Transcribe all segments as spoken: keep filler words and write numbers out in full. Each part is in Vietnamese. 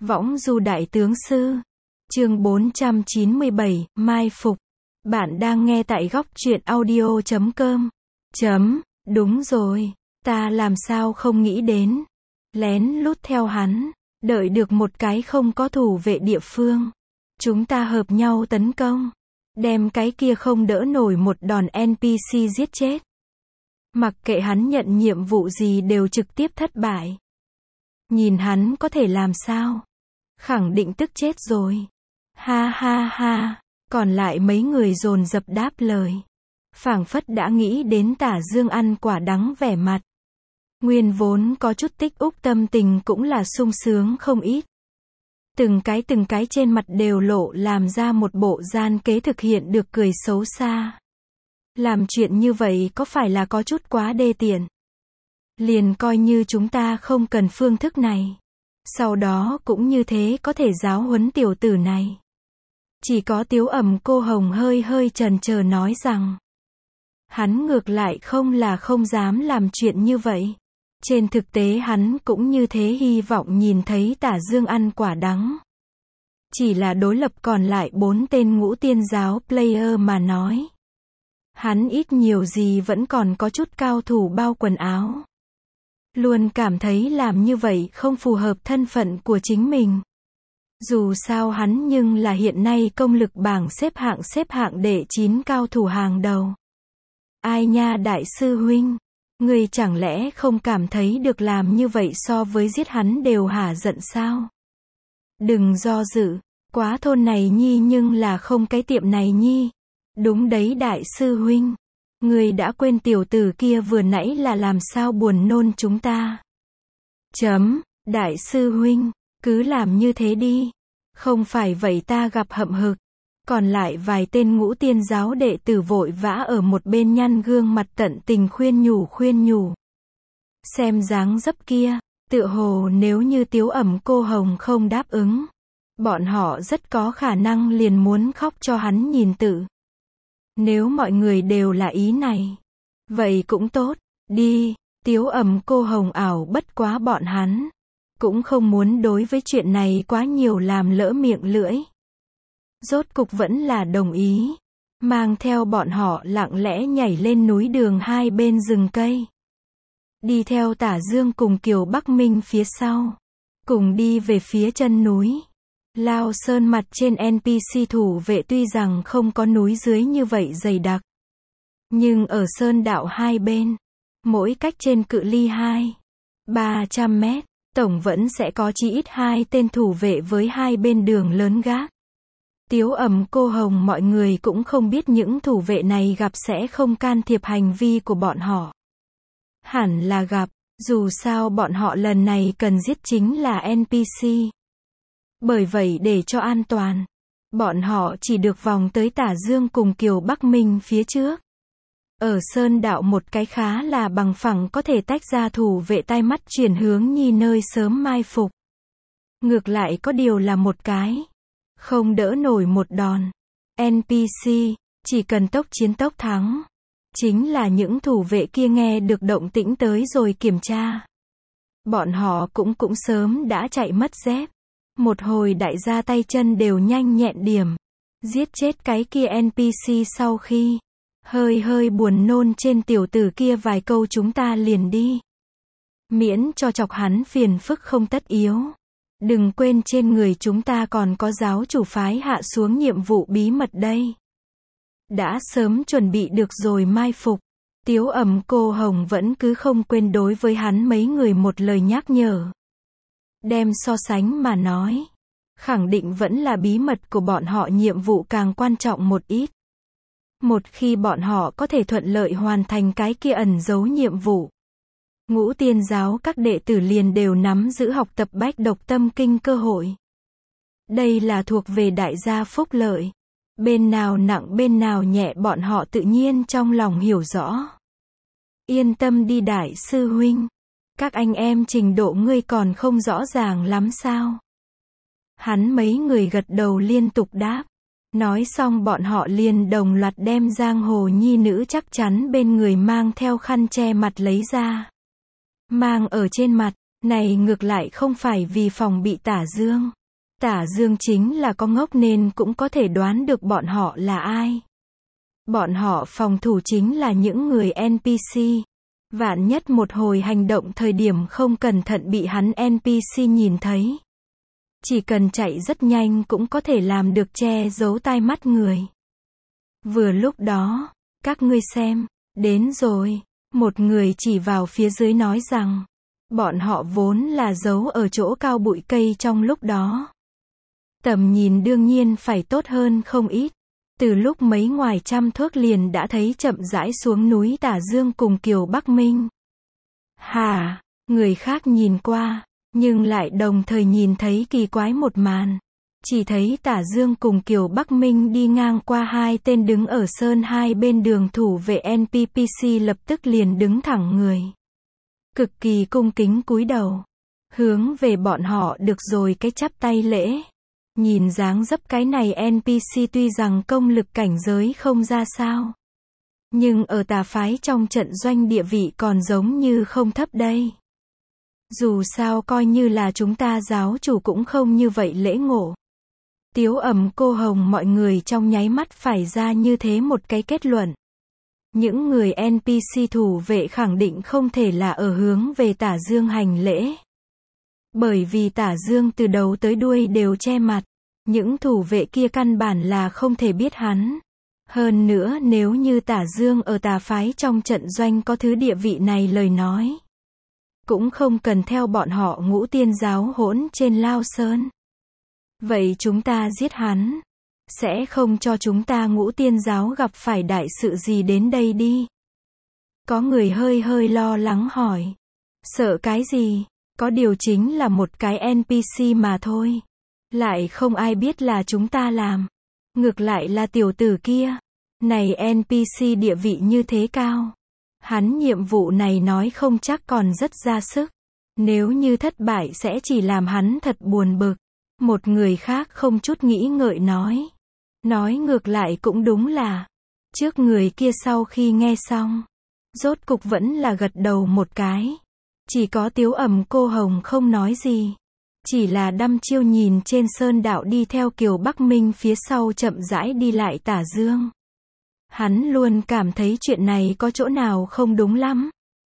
Võng du đại tướng sư. Chương bốn trăm chín mươi bảy, Mai Phục. Bạn đang nghe tại góc truyện audio chấm com. Chấm, đúng rồi, ta làm sao không nghĩ đến. Lén lút theo hắn, đợi được một cái không có thủ vệ địa phương. Chúng ta hợp nhau tấn công. Đem cái kia không đỡ nổi một đòn en pê xê giết chết. Mặc kệ hắn nhận nhiệm vụ gì đều trực tiếp thất bại. Nhìn hắn có thể làm sao? Khẳng định tức chết rồi. Ha ha ha, còn lại mấy người dồn dập đáp lời. Phảng phất đã nghĩ đến Tả Dương ăn quả đắng vẻ mặt. Nguyên vốn có chút tích úc tâm tình cũng là sung sướng không ít. Từng cái từng cái trên mặt đều lộ làm ra một bộ gian kế thực hiện được cười xấu xa. Làm chuyện như vậy có phải là có chút quá đê tiện? Liền coi như chúng ta không cần phương thức này. Sau đó cũng như thế có thể giáo huấn tiểu tử này. Chỉ có Tiếu Ẩm cô Hồng hơi hơi chần chờ nói rằng. Hắn ngược lại không là không dám làm chuyện như vậy. Trên thực tế hắn cũng như thế hy vọng nhìn thấy Tả Dương ăn quả đắng. Chỉ là đối lập còn lại bốn tên ngũ tiên giáo player mà nói. Hắn ít nhiều gì vẫn còn có chút cao thủ bao quần áo. Luôn cảm thấy làm như vậy không phù hợp thân phận của chính mình. Dù sao hắn nhưng là hiện nay công lực bảng xếp hạng xếp hạng đệ chín cao thủ hàng đầu. Ai nha đại sư huynh, người chẳng lẽ không cảm thấy được làm như vậy so với giết hắn đều hả giận sao? Đừng do dự, quá thôn này nhi nhưng là không cái tiệm này nhi. Đúng đấy đại sư huynh. Người đã quên tiểu tử kia vừa nãy là làm sao buồn nôn chúng ta. Chấm, đại sư huynh, cứ làm như thế đi. Không phải vậy ta gặp hậm hực. Còn lại vài tên ngũ tiên giáo đệ tử vội vã ở một bên nhăn gương mặt tận tình khuyên nhủ khuyên nhủ. Xem dáng dấp kia, tựa hồ nếu như Tiếu Ẩm cô Hồng không đáp ứng. Bọn họ rất có khả năng liền muốn khóc cho hắn nhìn tự. Nếu mọi người đều là ý này. Vậy cũng tốt, đi, Tiếu Ẩm cô Hồng ảo bất quá bọn hắn. Cũng không muốn đối với chuyện này quá nhiều làm lỡ miệng lưỡi. Rốt cục vẫn là đồng ý. Mang theo bọn họ lặng lẽ nhảy lên núi đường hai bên rừng cây. Đi theo Tả Dương cùng Kiều Bắc Minh phía sau. Cùng đi về phía chân núi. Lao Sơn mặt trên en pê xê thủ vệ tuy rằng không có núi dưới như vậy dày đặc. Nhưng ở Sơn đạo hai bên. Mỗi cách trên cự ly hai, ba trăm mét. Tổng vẫn sẽ có chí ít hai tên thủ vệ với hai bên đường lớn gác. Tiếu Ẩm cô Hồng mọi người cũng không biết những thủ vệ này gặp sẽ không can thiệp hành vi của bọn họ. Hẳn là gặp, dù sao bọn họ lần này cần giết chính là en pê xê. Bởi vậy để cho an toàn, bọn họ chỉ được vòng tới Tả Dương cùng Kiều Bắc Minh phía trước. Ở Sơn đạo một cái khá là bằng phẳng có thể tách ra thủ vệ tai mắt chuyển hướng nhi nơi sớm mai phục. Ngược lại có điều là một cái. Không đỡ nổi một đòn. en pê xê, chỉ cần tốc chiến tốc thắng. Chính là những thủ vệ kia nghe được động tĩnh tới rồi kiểm tra. Bọn họ cũng cũng sớm đã chạy mất dép. Một hồi đại gia tay chân đều nhanh nhẹn điểm. Giết chết cái kia en pê xê sau khi. Hơi hơi buồn nôn trên tiểu tử kia vài câu chúng ta liền đi. Miễn cho chọc hắn phiền phức không tất yếu. Đừng quên trên người chúng ta còn có giáo chủ phái hạ xuống nhiệm vụ bí mật đây. Đã sớm chuẩn bị được rồi mai phục. Tiếu Ẩm cô Hồng vẫn cứ không quên đối với hắn mấy người một lời nhắc nhở. Đem so sánh mà nói. Khẳng định vẫn là bí mật của bọn họ nhiệm vụ càng quan trọng một ít. Một khi bọn họ có thể thuận lợi hoàn thành cái kia ẩn giấu nhiệm vụ. Ngũ tiên giáo các đệ tử liền đều nắm giữ học tập bách độc tâm kinh cơ hội. Đây là thuộc về đại gia phúc lợi. Bên nào nặng bên nào nhẹ bọn họ tự nhiên trong lòng hiểu rõ. Yên tâm đi đại sư huynh. Các anh em trình độ ngươi còn không rõ ràng lắm sao? Hắn mấy người gật đầu liên tục đáp. Nói xong bọn họ liền đồng loạt đem giang hồ nhi nữ chắc chắn bên người mang theo khăn che mặt lấy ra. Mang ở trên mặt, Này ngược lại không phải vì phòng bị Tả Dương. Tả Dương chính là có ngốc nên cũng có thể đoán được bọn họ là ai. Bọn họ phòng thủ chính là những người en pê xê. Vạn nhất một hồi hành động thời điểm không cẩn thận bị hắn en pê xê nhìn thấy. Chỉ cần chạy rất nhanh cũng có thể làm được che giấu tai mắt người. Vừa lúc đó, các ngươi xem, đến rồi. Một người chỉ vào phía dưới nói rằng, bọn họ vốn là giấu ở chỗ cao bụi cây trong lúc đó. Tầm nhìn đương nhiên phải tốt hơn không ít. Từ lúc mấy ngoài trăm thước liền đã thấy chậm rãi xuống núi Tả Dương cùng Kiều Bắc Minh. Hả, người khác nhìn qua, nhưng lại đồng thời nhìn thấy kỳ quái một màn. Chỉ thấy Tả Dương cùng Kiều Bắc Minh đi ngang qua hai tên đứng ở sơn hai bên đường thủ vệ en pê pê xê lập tức liền đứng thẳng người. Cực kỳ cung kính cúi đầu. Hướng về bọn họ được rồi cái chắp tay lễ. Nhìn dáng dấp cái này en pê xê tuy rằng công lực cảnh giới không ra sao. Nhưng ở tà phái trong trận doanh địa vị còn giống như không thấp đây. Dù sao coi như là chúng ta giáo chủ cũng không như vậy lễ ngộ. Tiếu Ẩm Cô Hồng mọi người trong nháy mắt phải ra như thế một cái kết luận. Những người en pê xê thủ vệ khẳng định không thể là ở hướng về Tả Dương hành lễ. Bởi vì Tả Dương từ đầu tới đuôi đều che mặt. Những thủ vệ kia căn bản là không thể biết hắn. Hơn nữa nếu như Tả Dương ở tà phái trong trận doanh có thứ địa vị này lời nói. Cũng không cần theo bọn họ Ngũ Tiên giáo hỗn trên Lao Sơn. Vậy chúng ta giết hắn. Sẽ không cho chúng ta Ngũ Tiên giáo gặp phải đại sự gì đến đây đi. Có người hơi hơi lo lắng hỏi. Sợ cái gì? Có điều chính là một cái en pê xê mà thôi. Lại không ai biết là chúng ta làm. Ngược lại là tiểu tử kia. Này en pê xê địa vị như thế cao. Hắn nhiệm vụ này nói không chắc còn rất ra sức. Nếu như thất bại sẽ chỉ làm hắn thật buồn bực. Một người khác không chút nghĩ ngợi nói. Nói ngược lại cũng đúng là. Trước người kia sau khi nghe xong. Rốt cục vẫn là gật đầu một cái. Chỉ có Tiếu Ẩm Cô Hồng không nói gì. Chỉ là đăm chiêu nhìn trên sơn đạo đi theo Kiều Bắc Minh phía sau chậm rãi đi lại Tả Dương. Hắn luôn cảm thấy chuyện này có chỗ nào không đúng lắm.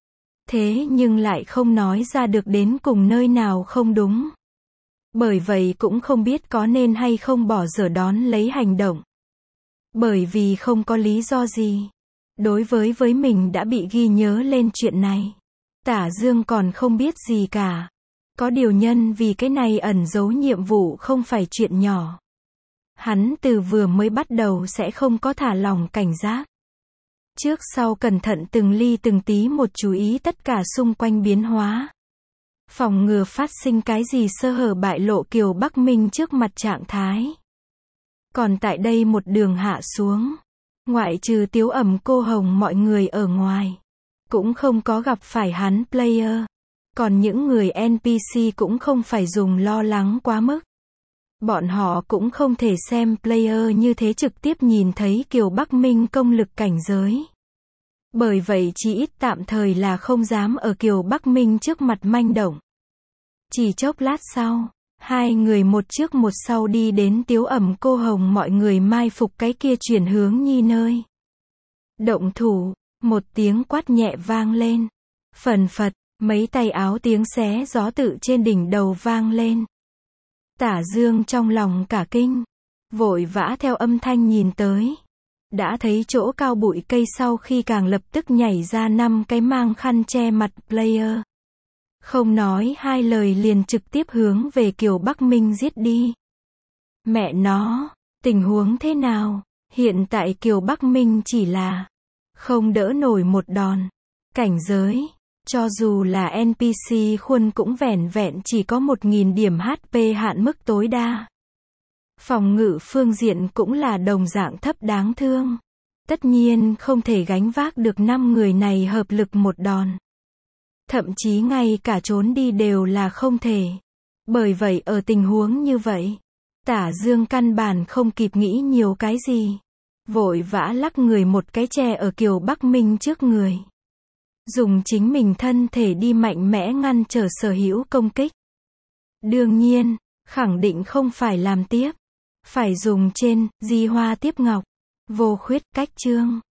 Thế nhưng lại không nói ra được đến cùng nơi nào không đúng. Bởi vậy cũng không biết có nên hay không bỏ dở đón lấy hành động. Bởi vì không có lý do gì. Đối với với mình đã bị ghi nhớ lên chuyện này. Tả Dương còn không biết gì cả. Có điều nhân vì cái này ẩn giấu nhiệm vụ không phải chuyện nhỏ. Hắn từ vừa mới bắt đầu sẽ không có thả lỏng cảnh giác. Trước sau cẩn thận từng ly từng tí một chú ý tất cả xung quanh biến hóa. Phòng ngừa phát sinh cái gì sơ hở bại lộ Kiều Bắc Minh trước mặt trạng thái. Còn tại đây một đường hạ xuống. Ngoại trừ Tiếu Ẩm Cô Hồng mọi người ở ngoài. Cũng không có gặp phải hắn player. Còn những người en pê xê cũng không phải dùng lo lắng quá mức. Bọn họ cũng không thể xem player như thế trực tiếp nhìn thấy Kiều Bắc Minh công lực cảnh giới. Bởi vậy chỉ ít tạm thời là không dám ở Kiều Bắc Minh trước mặt manh động. Chỉ chốc lát sau, hai người một trước một sau đi đến Tiếu Ẩm Cô Hồng mọi người mai phục cái kia chuyển hướng nhi nơi. Động thủ, một tiếng quát nhẹ vang lên. Phần phật. Mấy tay áo tiếng xé gió tự trên đỉnh đầu vang lên. Tả Dương trong lòng cả kinh. Vội vã theo âm thanh nhìn tới. Đã thấy chỗ cao bụi cây sau khi càng lập tức nhảy ra năm cái mang khăn che mặt player. Không nói hai lời liền trực tiếp hướng về Kiều Bắc Minh giết đi. Mẹ nó, tình huống thế nào? Hiện tại Kiều Bắc Minh chỉ là không đỡ nổi một đòn. Cảnh giới. Cho dù là en pê xê khuôn cũng vẻn vẹn chỉ có một nghìn điểm hát pê hạn mức tối đa. Phòng ngự phương diện cũng là đồng dạng thấp đáng thương. Tất nhiên không thể gánh vác được năm người này hợp lực một đòn. Thậm chí ngay cả trốn đi đều là không thể. Bởi vậy ở tình huống như vậy, Tả Dương căn bản không kịp nghĩ nhiều cái gì. Vội vã lắc người một cái che ở Kiều Bắc Minh trước người. Dùng chính mình thân thể đi mạnh mẽ ngăn trở sở hữu công kích. Đương nhiên, khẳng định không phải làm tiếp. Phải dùng trên, di hoa tiếp ngọc. Vô khuyết, cách chương.